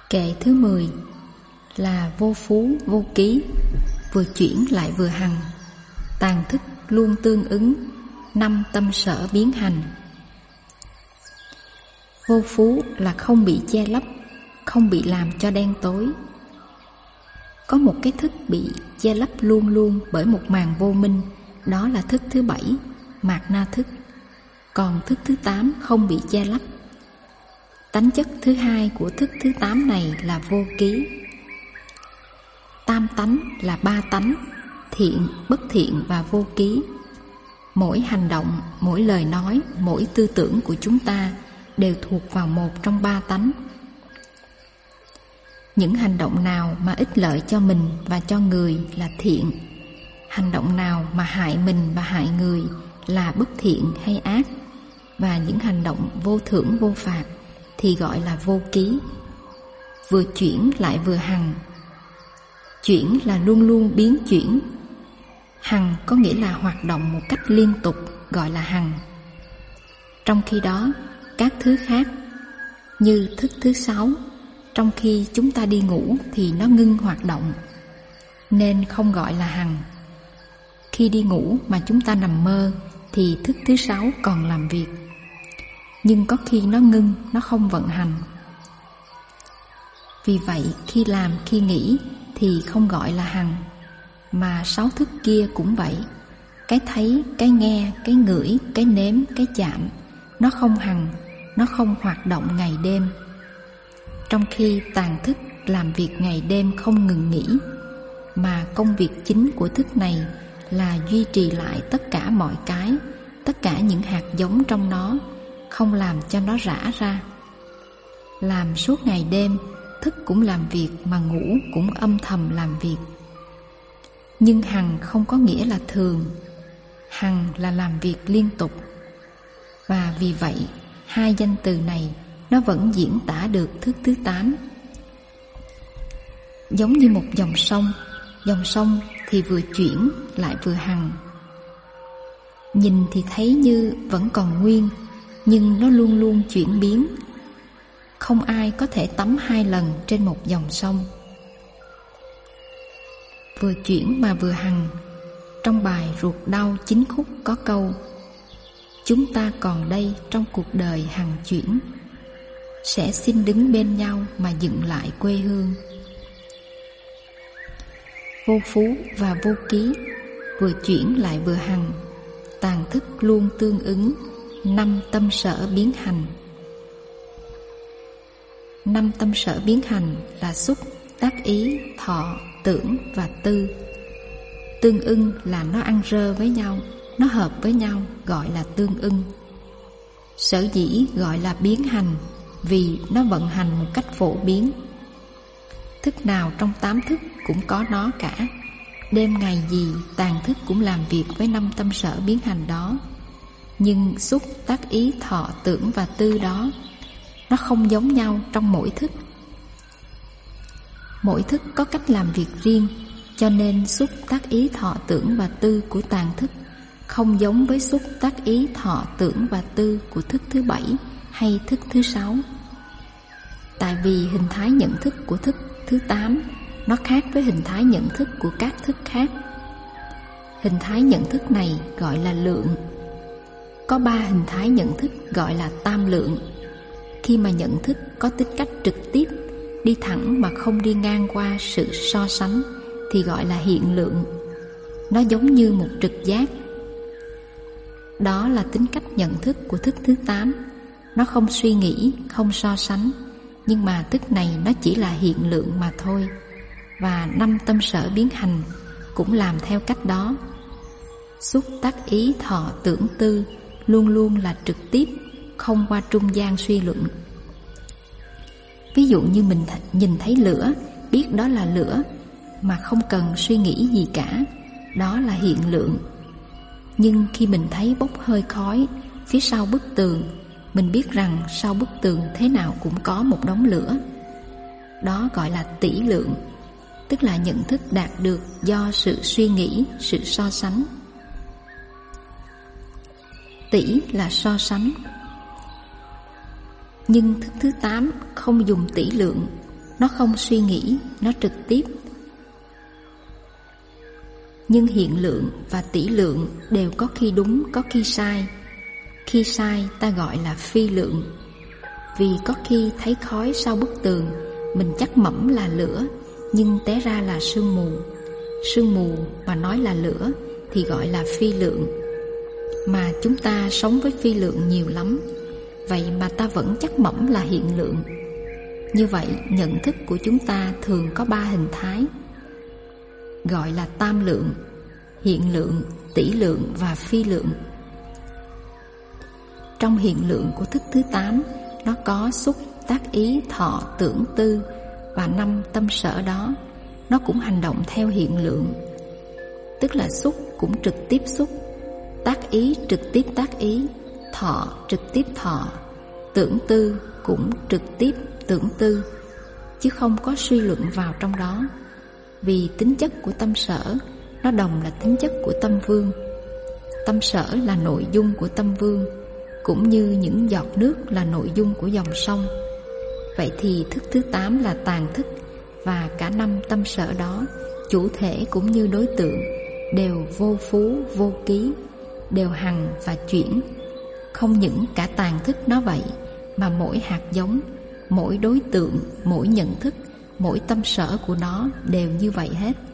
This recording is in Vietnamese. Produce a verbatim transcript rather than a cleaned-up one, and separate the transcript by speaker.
Speaker 1: Kệ thứ mười là vô phú vô ký, vừa chuyển lại vừa hằng, tàn thức luôn tương ứng, năm tâm sở biến hành. Vô phú là không bị che lấp, không bị làm cho đen tối. Có một cái thức bị che lấp luôn luôn bởi một màn vô minh, đó là thức thứ bảy, mạt na thức. Còn thức thứ tám không bị che lấp. Tánh chất thứ hai của thức thứ tám này là vô ký. Tam tánh là ba tánh, thiện, bất thiện và vô ký. Mỗi hành động, mỗi lời nói, mỗi tư tưởng của chúng ta đều thuộc vào một trong ba tánh. Những hành động nào mà ích lợi cho mình và cho người là thiện, hành động nào mà hại mình và hại người là bất thiện hay ác, và những hành động vô thưởng vô phạt thì gọi là vô ký. Vừa chuyển lại vừa hằng. Chuyển là luôn luôn biến chuyển. Hằng có nghĩa là hoạt động một cách liên tục, gọi là hằng. Trong khi đó, các thứ khác như thức thứ sáu, trong khi chúng ta đi ngủ thì nó ngưng hoạt động, nên không gọi là hằng. Khi đi ngủ mà chúng ta nằm mơ thì thức thứ sáu còn làm việc, nhưng có khi nó ngưng, nó không vận hành. Vì vậy khi làm, khi nghĩ thì không gọi là hằng. Mà sáu thức kia cũng vậy. Cái thấy, cái nghe, cái ngửi, cái nếm, cái chạm, nó không hằng, nó không hoạt động ngày đêm. Trong khi tàn thức làm việc ngày đêm không ngừng nghỉ, mà công việc chính của thức này là duy trì lại tất cả mọi cái, tất cả những hạt giống trong nó, không làm cho nó rã ra. Làm suốt ngày đêm, thức cũng làm việc mà ngủ cũng âm thầm làm việc. Nhưng hằng không có nghĩa là thường, hằng là làm việc liên tục. Và vì vậy, hai danh từ này nó vẫn diễn tả được thức thứ tám. Giống như một dòng sông, dòng sông thì vừa chuyển lại vừa hằng. Nhìn thì thấy như vẫn còn nguyên, nhưng nó luôn luôn chuyển biến. Không ai có thể tắm hai lần trên một dòng sông. Vừa chuyển mà vừa hằng. Trong bài Ruột Đau Chín Khúc có câu: chúng ta còn đây trong cuộc đời hằng chuyển, sẽ xin đứng bên nhau mà dựng lại quê hương. Vô phú và vô ký, vừa chuyển lại vừa hằng, tàn thức luôn tương ứng, năm tâm sở biến hành. Năm tâm sở biến hành là xúc, tác ý, thọ, tưởng và tư. Tương ưng là nó ăn rơ với nhau, nó hợp với nhau, gọi là tương ưng. Sở dĩ gọi là biến hành vì nó vận hành một cách phổ biến. Thức nào trong tám thức cũng có nó cả. Đêm ngày gì tàn thức cũng làm việc với năm tâm sở biến hành đó. Nhưng xúc, tác ý, thọ, tưởng và tư đó, nó không giống nhau trong mỗi thức. Mỗi thức có cách làm việc riêng, cho nên xúc, tác ý, thọ, tưởng và tư của tàn thức không giống với xúc, tác ý, thọ, tưởng và tư của thức thứ bảy hay thức thứ sáu. Tại vì hình thái nhận thức của thức thứ tám nó khác với hình thái nhận thức của các thức khác. Hình thái nhận thức này gọi là lượng. Có ba hình thái nhận thức gọi là tam lượng. Khi mà nhận thức có tính cách trực tiếp, đi thẳng mà không đi ngang qua sự so sánh thì gọi là hiện lượng. Nó giống như một trực giác. Đó là tính cách nhận thức của thức thứ tám. Nó không suy nghĩ, không so sánh, nhưng mà thức này nó chỉ là hiện lượng mà thôi. Và năm tâm sở biến hành cũng làm theo cách đó. Xúc, tác ý, thọ, tưởng, tư luôn luôn là trực tiếp, không qua trung gian suy luận. Ví dụ như mình nhìn thấy lửa, biết đó là lửa mà không cần suy nghĩ gì cả, đó là hiện lượng. Nhưng khi mình thấy bốc hơi khói phía sau bức tường, mình biết rằng sau bức tường thế nào cũng có một đống lửa. Đó gọi là tỷ lượng, tức là nhận thức đạt được do sự suy nghĩ, sự so sánh. Tỷ là so sánh. Nhưng thức thứ tám không dùng tỷ lượng, Nó không suy nghĩ, nó trực tiếp. Nhưng hiện lượng và tỷ lượng đều có khi đúng, có khi sai. Khi sai ta gọi là phi lượng. Vì có khi thấy khói sau bức tường, mình chắc mẩm là lửa, nhưng té ra là sương mù. Sương mù mà nói là lửa thì gọi là phi lượng. Mà chúng ta sống với phi lượng nhiều lắm, vậy mà ta vẫn chắc mẩm là hiện lượng. Như vậy nhận thức của chúng ta thường có ba hình thái, gọi là tam lượng, hiện lượng, tỷ lượng và phi lượng. Trong hiện lượng của thức thứ tám, nó có xúc, tác ý, thọ, tưởng, tư và năm tâm sở đó. Nó cũng hành động theo hiện lượng, tức là xúc cũng trực tiếp xúc, tác ý trực tiếp tác ý, thọ trực tiếp thọ, tưởng tư cũng trực tiếp tưởng tư, chứ không có suy luận vào trong đó. Vì tính chất của tâm sở nó đồng là tính chất của tâm vương. Tâm sở là nội dung của tâm vương, cũng như những giọt nước là nội dung của dòng sông. Vậy thì thức thứ tám là tàn thức, và cả năm tâm sở đó, chủ thể cũng như đối tượng, đều vô phú, vô ký, đều hằng và chuyển. Không những cả tàn thức nó vậy, mà mỗi hạt giống, mỗi đối tượng, mỗi nhận thức, mỗi tâm sở của nó đều như vậy hết.